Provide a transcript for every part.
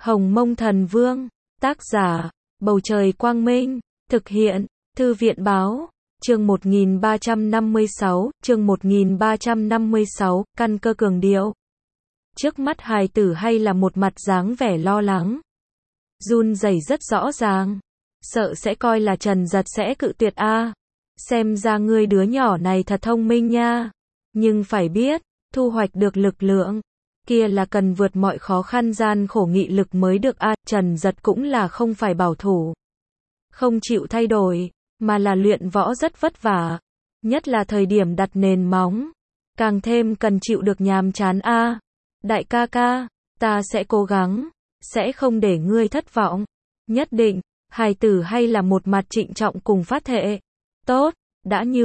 Hồng Mông Thần Vương, tác giả, Bầu Trời Quang Minh, thực hiện, Thư viện Báo, chương 1356, căn cơ cường điệu. Trước mắt hài tử hay là một mặt dáng vẻ lo lắng. Run rẩy rất rõ ràng, sợ sẽ coi là Trần Giật sẽ cự tuyệt a. Xem ra ngươi đứa nhỏ này thật thông minh nha. Nhưng phải biết, thu hoạch được lực lượng kia là cần vượt mọi khó khăn gian khổ nghị lực mới được a. Trần Giật cũng là không phải bảo thủ, không chịu thay đổi, mà là luyện võ rất vất vả, nhất là thời điểm đặt nền móng, càng thêm cần chịu được nhàm chán a. Đại ca ca, ta sẽ cố gắng, sẽ không để ngươi thất vọng, nhất định. Hài tử hay là một mặt trịnh trọng cùng phát thệ. Tốt, đã như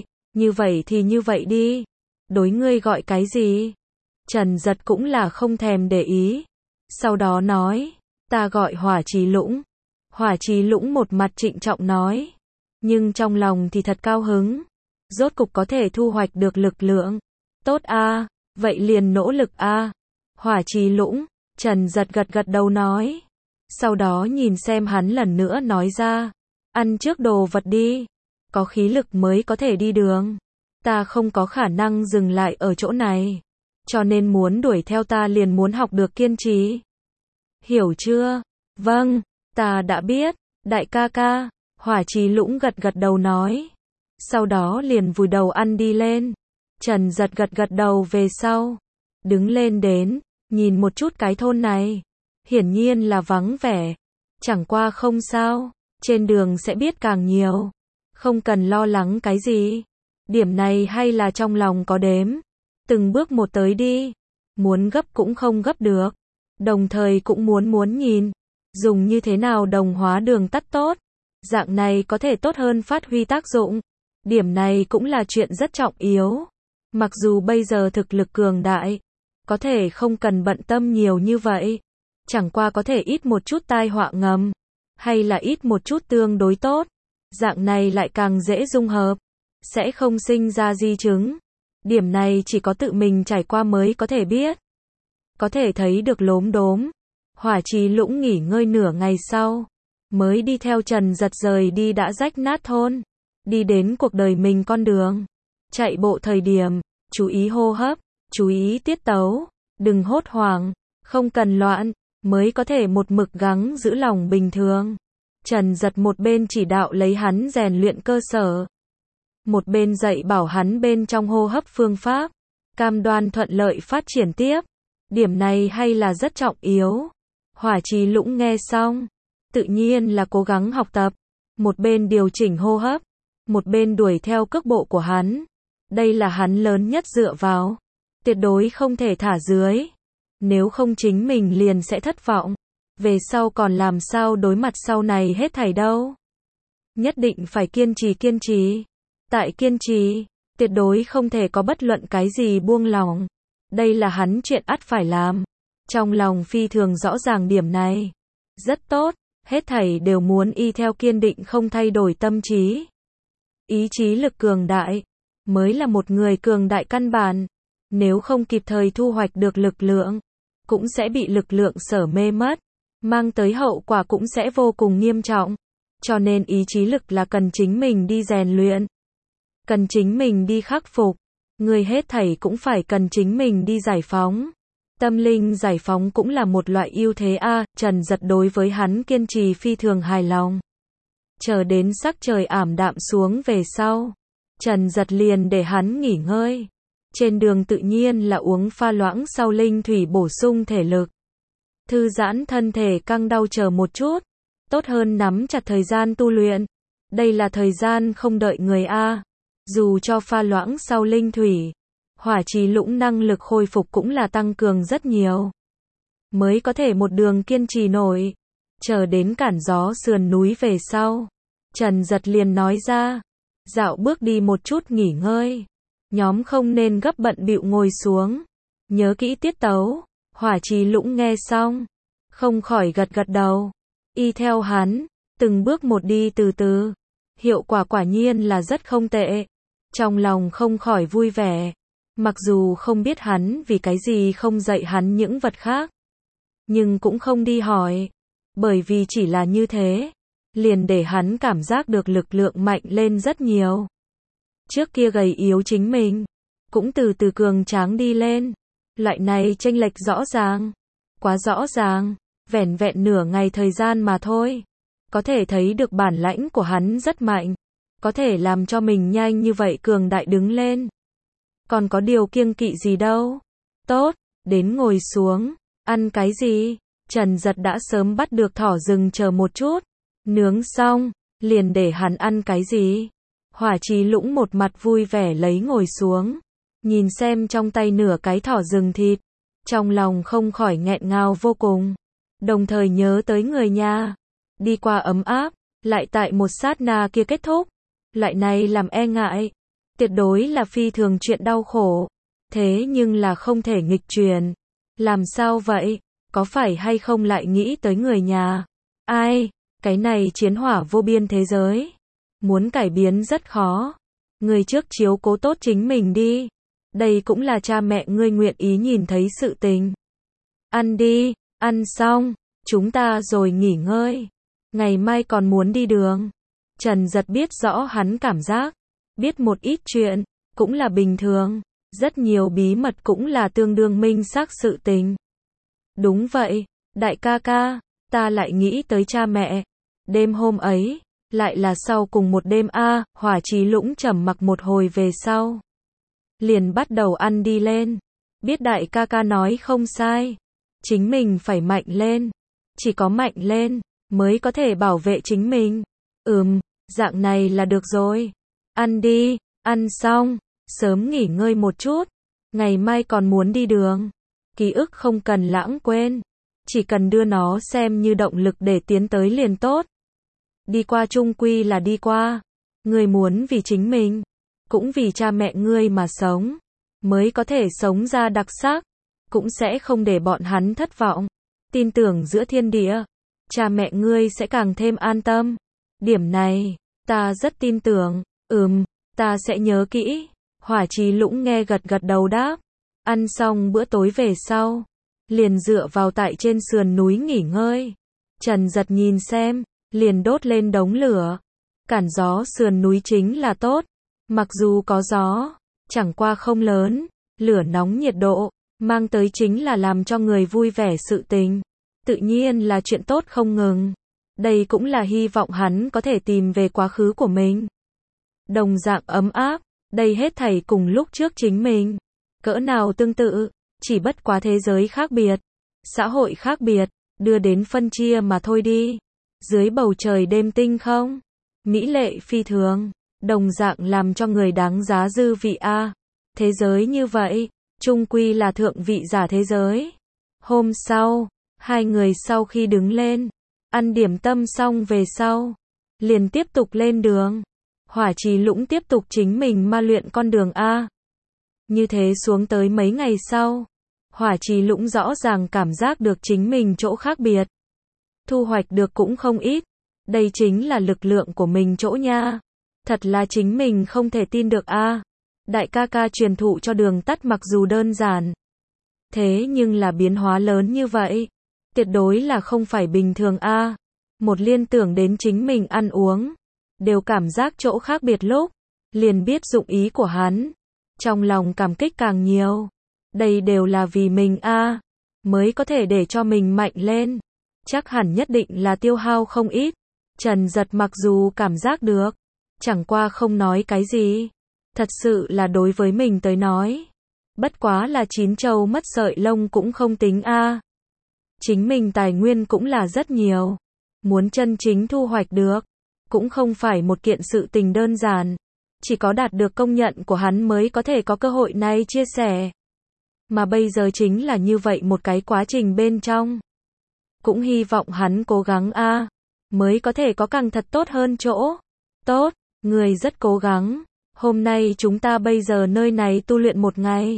vậy thì như vậy đi. Đối ngươi gọi cái gì? Trần Giật cũng là không thèm để ý. Sau đó nói, ta gọi Hỏa Trì Lũng. Hỏa Trì Lũng một mặt trịnh trọng nói, nhưng trong lòng thì thật cao hứng. Rốt cục có thể thu hoạch được lực lượng. Tốt a, vậy liền nỗ lực a. Hỏa Trì Lũng, Trần Giật gật đầu nói. Sau đó nhìn xem hắn lần nữa nói ra, ăn trước đồ vật đi, có khí lực mới có thể đi đường. Ta không có khả năng dừng lại ở chỗ này, cho nên muốn đuổi theo ta liền muốn học được kiên trì. Hiểu chưa? Vâng, ta đã biết, đại ca ca. Hỏa Trì Lũng gật đầu nói. Sau đó liền vùi đầu ăn đi lên. Trần Giật gật đầu về sau, đứng lên đến, nhìn một chút cái thôn này. Hiển nhiên là vắng vẻ. Chẳng qua không sao, trên đường sẽ biết càng nhiều. Không cần lo lắng cái gì. Điểm này hay là trong lòng có đếm. Từng bước một tới đi. Muốn gấp cũng không gấp được. Đồng thời cũng muốn nhìn, dùng như thế nào đồng hóa đường tắt tốt. Dạng này có thể tốt hơn phát huy tác dụng. Điểm này cũng là chuyện rất trọng yếu. Mặc dù bây giờ thực lực cường đại, có thể không cần bận tâm nhiều như vậy. Chẳng qua có thể ít một chút tai họa ngầm, hay là ít một chút tương đối tốt. Dạng này lại càng dễ dung hợp, sẽ không sinh ra di chứng. Điểm này chỉ có tự mình trải qua mới có thể biết. Có thể thấy được lốm đốm. Hỏa Trì Lũng nghỉ ngơi nửa ngày sau, mới đi theo Trần Giật rời đi đã rách nát thôn, đi đến cuộc đời mình con đường. Chạy bộ thời điểm, chú ý hô hấp, chú ý tiết tấu, đừng hốt hoảng, không cần loạn, mới có thể một mực gắng giữ lòng bình thường. Trần Giật một bên chỉ đạo lấy hắn rèn luyện cơ sở, một bên dạy bảo hắn bên trong hô hấp phương pháp, cam đoan thuận lợi phát triển tiếp. Điểm này hay là rất trọng yếu. Hỏa Trì Lũng nghe xong, tự nhiên là cố gắng học tập, một bên điều chỉnh hô hấp, một bên đuổi theo cước bộ của hắn. Đây là hắn lớn nhất dựa vào, tuyệt đối không thể thả dưới. Nếu không chính mình liền sẽ thất vọng. Về sau còn làm sao đối mặt sau này hết thảy đâu. Nhất định phải kiên trì. Tại kiên trì, tuyệt đối không thể có bất luận cái gì buông lỏng. Đây là hắn chuyện ắt phải làm. Trong lòng phi thường rõ ràng điểm này. Rất tốt, hết thảy đều muốn y theo kiên định không thay đổi tâm trí. Ý chí lực cường đại, mới là một người cường đại căn bản. Nếu không kịp thời thu hoạch được lực lượng, cũng sẽ bị lực lượng sở mê mất, mang tới hậu quả cũng sẽ vô cùng nghiêm trọng. Cho nên ý chí lực là cần chính mình đi rèn luyện, cần chính mình đi khắc phục. Người hết thảy cũng phải cần chính mình đi giải phóng. Tâm linh giải phóng cũng là một loại ưu thế a. Trần Giật đối với hắn kiên trì phi thường hài lòng. Chờ đến sắc trời ảm đạm xuống về sau, Trần Giật liền để hắn nghỉ ngơi. Trên đường tự nhiên là uống pha loãng sau linh thủy bổ sung thể lực, thư giãn thân thể căng đau chờ một chút, tốt hơn nắm chặt thời gian tu luyện. Đây là thời gian không đợi người a. Dù cho pha loãng sau linh thủy, Hỏa Trì Lũng năng lực khôi phục cũng là tăng cường rất nhiều, mới có thể một đường kiên trì nổi. Chờ đến cản gió sườn núi về sau, Trần Giật liền nói ra, dạo bước đi một chút nghỉ ngơi. Nhóm không nên gấp bận bịu ngồi xuống, nhớ kỹ tiết tấu. Hỏa Trì Lũng nghe xong, không khỏi gật đầu, y theo hắn, từng bước một đi từ từ. Hiệu quả quả nhiên là rất không tệ. Trong lòng không khỏi vui vẻ, mặc dù không biết hắn vì cái gì không dạy hắn những vật khác. nhưng cũng không đi hỏi. Bởi vì chỉ là như thế, liền để hắn cảm giác được lực lượng mạnh lên rất nhiều. Trước kia gầy yếu chính mình, cũng từ từ cường tráng đi lên. Loại này chênh lệch rõ ràng, quá rõ ràng, vẻn vẹn nửa ngày thời gian mà thôi. Có thể thấy được bản lãnh của hắn rất mạnh, có thể làm cho mình nhanh như vậy cường đại đứng lên. Còn có điều kiêng kỵ gì đâu. Tốt, đến ngồi xuống, ăn cái gì? Trần Giật đã sớm bắt được thỏ rừng chờ một chút. Nướng xong, liền để hắn ăn cái gì? Hỏa Trì Lũng một mặt vui vẻ lấy ngồi xuống, nhìn xem trong tay nửa cái thỏ rừng thịt, trong lòng không khỏi nghẹn ngào vô cùng, đồng thời nhớ tới người nhà. Đi qua ấm áp, lại tại một sát na kia kết thúc. Loại này làm e ngại, tuyệt đối là phi thường chuyện đau khổ. Thế nhưng là không thể nghịch chuyển. Làm sao vậy? Có phải hay không lại nghĩ tới người nhà? Ai? Cái này chiến hỏa vô biên thế giới. Muốn cải biến rất khó. Người trước chiếu cố tốt chính mình đi. Đây cũng là cha mẹ ngươi nguyện ý nhìn thấy sự tình. Ăn đi, ăn xong, chúng ta rồi nghỉ ngơi. Ngày mai còn muốn đi đường. Trần Giật biết rõ hắn cảm giác. Biết một ít chuyện, cũng là bình thường. Rất nhiều bí mật cũng là tương đương minh xác sự tình. Đúng vậy, đại ca ca, ta lại nghĩ tới cha mẹ. Đêm hôm ấy, lại là sau cùng một đêm a. Hỏa Trì Lũng trầm mặc một hồi về sau, liền bắt đầu ăn đi lên. Biết đại ca ca nói không sai, chính mình phải mạnh lên, chỉ có mạnh lên mới có thể bảo vệ chính mình. Dạng này là được rồi. Ăn đi, ăn xong, sớm nghỉ ngơi một chút, ngày mai còn muốn đi đường. Ký ức không cần lãng quên, chỉ cần đưa nó xem như động lực để tiến tới liền tốt. Đi qua chung quy là đi qua, ngươi muốn vì chính mình, cũng vì cha mẹ ngươi mà sống, mới có thể sống ra đặc sắc, cũng sẽ không để bọn hắn thất vọng. Tin tưởng giữa thiên địa, cha mẹ ngươi sẽ càng thêm an tâm. Điểm này, ta rất tin tưởng. Ta sẽ nhớ kỹ. Hỏa Trì Lũng nghe gật gật đầu đáp. Ăn xong bữa tối về sau, liền dựa vào tại trên sườn núi nghỉ ngơi. Trần Giật nhìn xem, liền đốt lên đống lửa. Cản gió sườn núi chính là tốt. Mặc dù có gió, chẳng qua không lớn. Lửa nóng nhiệt độ, mang tới chính là làm cho người vui vẻ sự tình. Tự nhiên là chuyện tốt không ngừng. Đây cũng là hy vọng hắn có thể tìm về quá khứ của mình. Đồng dạng ấm áp, đây hết thảy cùng lúc trước chính mình. Cỡ nào tương tự, chỉ bất quá thế giới khác biệt, xã hội khác biệt, đưa đến phân chia mà thôi đi. Dưới bầu trời đêm tinh không, mỹ lệ phi thường, đồng dạng làm cho người đáng giá dư vị a. Thế giới như vậy, chung quy là thượng vị giả thế giới. Hôm sau, hai người sau khi đứng lên, ăn điểm tâm xong về sau, liền tiếp tục lên đường. Hỏa Trì Lũng tiếp tục chính mình ma luyện con đường a. Như thế xuống tới mấy ngày sau, Hỏa Trì Lũng rõ ràng cảm giác được chính mình chỗ khác biệt. Thu hoạch được cũng không ít. Đây chính là lực lượng của mình chỗ nha. Thật là chính mình không thể tin được a. Đại ca ca truyền thụ cho đường tắt mặc dù đơn giản, thế nhưng là biến hóa lớn như vậy, tuyệt đối là không phải bình thường a. Một liên tưởng đến chính mình ăn uống, đều cảm giác chỗ khác biệt lúc, liền biết dụng ý của hắn. Trong lòng cảm kích càng nhiều. Đây đều là vì mình a, mới có thể để cho mình mạnh lên. Chắc hẳn nhất định là tiêu hao không ít. Trần Giật mặc dù cảm giác được, chẳng qua không nói cái gì. Thật sự là đối với mình tới nói, bất quá là chín trâu mất sợi lông cũng không tính a. Chính mình tài nguyên cũng là rất nhiều. Muốn chân chính thu hoạch được, cũng không phải một kiện sự tình đơn giản. Chỉ có đạt được công nhận của hắn mới có thể có cơ hội này chia sẻ. Mà bây giờ chính là như vậy một cái quá trình bên trong. Cũng hy vọng hắn cố gắng a, mới có thể có càng thật tốt hơn chỗ. Tốt, người rất cố gắng. Hôm nay chúng ta bây giờ nơi này tu luyện một ngày.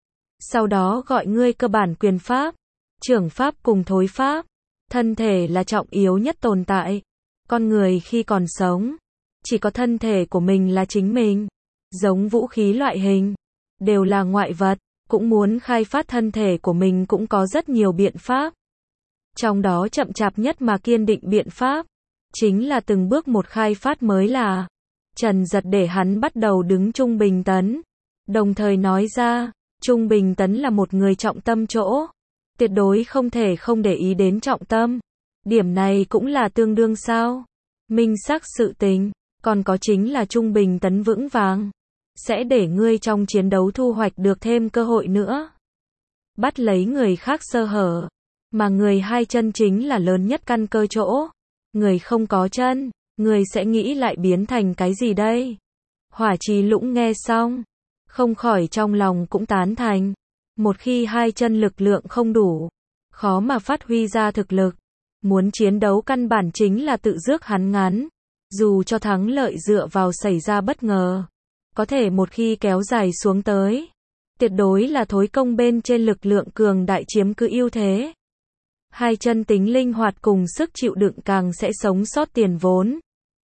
Sau đó gọi ngươi cơ bản quyền pháp, trưởng pháp cùng thối pháp. Thân thể là trọng yếu nhất tồn tại. Con người khi còn sống, chỉ có thân thể của mình là chính mình. Giống vũ khí loại hình, đều là ngoại vật. Cũng muốn khai phát thân thể của mình cũng có rất nhiều biện pháp. Trong đó chậm chạp nhất mà kiên định biện pháp, chính là từng bước một khai phát mới là Trần Giật để hắn bắt đầu đứng Trung Bình Tấn. Đồng thời nói ra, Trung Bình Tấn là một người trọng tâm chỗ, tuyệt đối không thể không để ý đến trọng tâm. Điểm này cũng là tương đương sao? Minh xác sự tình, còn có chính là Trung Bình Tấn vững vàng, sẽ để ngươi trong chiến đấu thu hoạch được thêm cơ hội nữa. Bắt lấy người khác sơ hở, mà người hai chân chính là lớn nhất căn cơ chỗ. Người không có chân, người sẽ nghĩ lại biến thành cái gì đây? Hỏa Trì Lũng nghe xong, không khỏi trong lòng cũng tán thành. Một khi hai chân lực lượng không đủ, khó mà phát huy ra thực lực. Muốn chiến đấu căn bản chính là tự rước hắn ngắn. Dù cho thắng lợi dựa vào xảy ra bất ngờ, có thể một khi kéo dài xuống tới, tuyệt đối là thối công bên trên lực lượng cường đại chiếm cứ ưu thế. Hai chân tính linh hoạt cùng sức chịu đựng càng sẽ sống sót tiền vốn.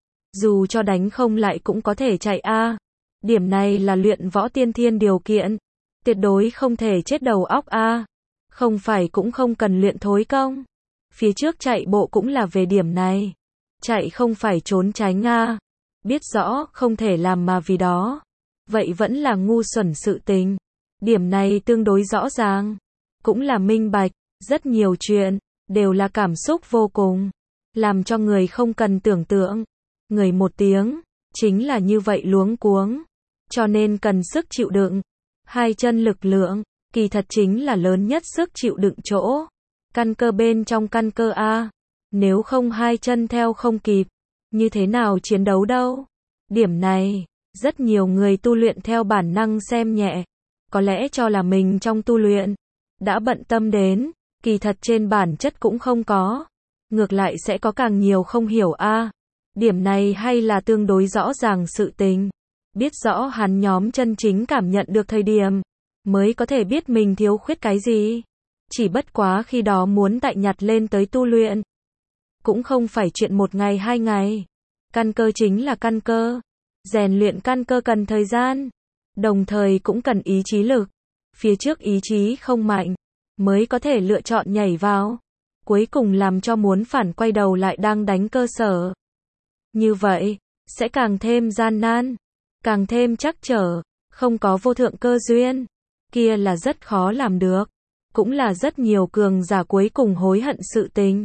Dù cho đánh không lại cũng có thể chạy a. Điểm này là luyện võ tiên thiên điều kiện. Tuyệt đối không thể chết đầu óc a. Không phải cũng không cần luyện thối công. Phía trước chạy bộ cũng là về điểm này. Chạy không phải trốn tránh a. Biết rõ không thể làm mà vì đó. Vậy vẫn là ngu xuẩn sự tình. Điểm này tương đối rõ ràng. Cũng là minh bạch. Rất nhiều chuyện, đều là cảm xúc vô cùng. Làm cho người không cần tưởng tượng. Người một tiếng, chính là như vậy luống cuống. Cho nên cần sức chịu đựng. Hai chân lực lượng, kỳ thật chính là lớn nhất sức chịu đựng chỗ. Căn cơ bên trong căn cơ A. Nếu không hai chân theo không kịp, như thế nào chiến đấu đâu? Điểm này, rất nhiều người tu luyện theo bản năng xem nhẹ. Có lẽ cho là mình trong tu luyện, đã bận tâm đến, kỳ thật trên bản chất cũng không có. Ngược lại sẽ có càng nhiều không hiểu a. Điểm này hay là tương đối rõ ràng sự tình. Biết rõ hắn nhóm chân chính cảm nhận được thời điểm, mới có thể biết mình thiếu khuyết cái gì. Chỉ bất quá khi đó muốn tại nhặt lên tới tu luyện. Cũng không phải chuyện một ngày hai ngày. Căn cơ chính là căn cơ. Rèn luyện căn cơ cần thời gian. Đồng thời cũng cần ý chí lực. Phía trước ý chí không mạnh, mới có thể lựa chọn nhảy vào. Cuối cùng làm cho muốn phản quay đầu lại đang đánh cơ sở. Như vậy, sẽ càng thêm gian nan, càng thêm trắc trở, không có vô thượng cơ duyên. Kia là rất khó làm được. Cũng là rất nhiều cường giả cuối cùng hối hận sự tình.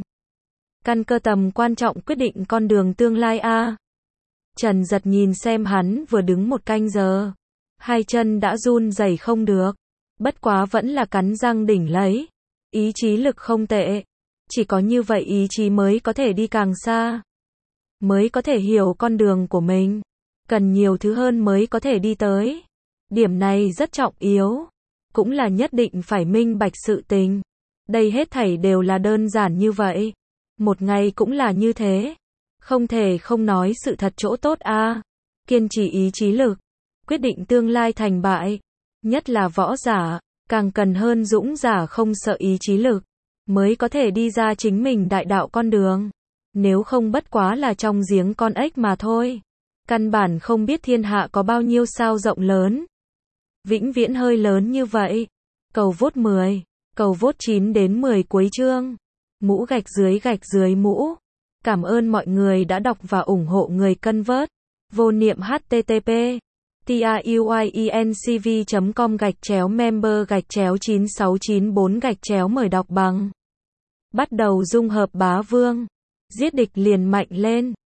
Căn cơ tầm quan trọng quyết định con đường tương lai a. Trần Giật nhìn xem hắn vừa đứng một canh giờ. Hai chân đã run rẩy không được. Bất quá vẫn là cắn răng đỉnh lấy. Ý chí lực không tệ. Chỉ có như vậy ý chí mới có thể đi càng xa. Mới có thể hiểu con đường của mình. Cần nhiều thứ hơn mới có thể đi tới. Điểm này rất trọng yếu. Cũng là nhất định phải minh bạch sự tình. Đây hết thảy đều là đơn giản như vậy. Một ngày cũng là như thế. Không thể không nói sự thật chỗ tốt a. Kiên trì ý chí lực. Quyết định tương lai thành bại. Nhất là võ giả. Càng cần hơn dũng giả không sợ ý chí lực. Mới có thể đi ra chính mình đại đạo con đường. Nếu không bất quá là trong giếng con ếch mà thôi. Căn bản không biết thiên hạ có bao nhiêu sao rộng lớn. Vĩnh viễn hơi lớn như vậy. Cầu vốt 10. Cầu vốt 9 đến 10 cuối chương. Mũ gạch dưới mũ. Cảm ơn mọi người đã đọc và ủng hộ người cân vớt. Vô niệm http tiuyecom/member/9694 mời đọc bằng. Bắt đầu dung hợp bá vương. Giết địch liền mạnh lên.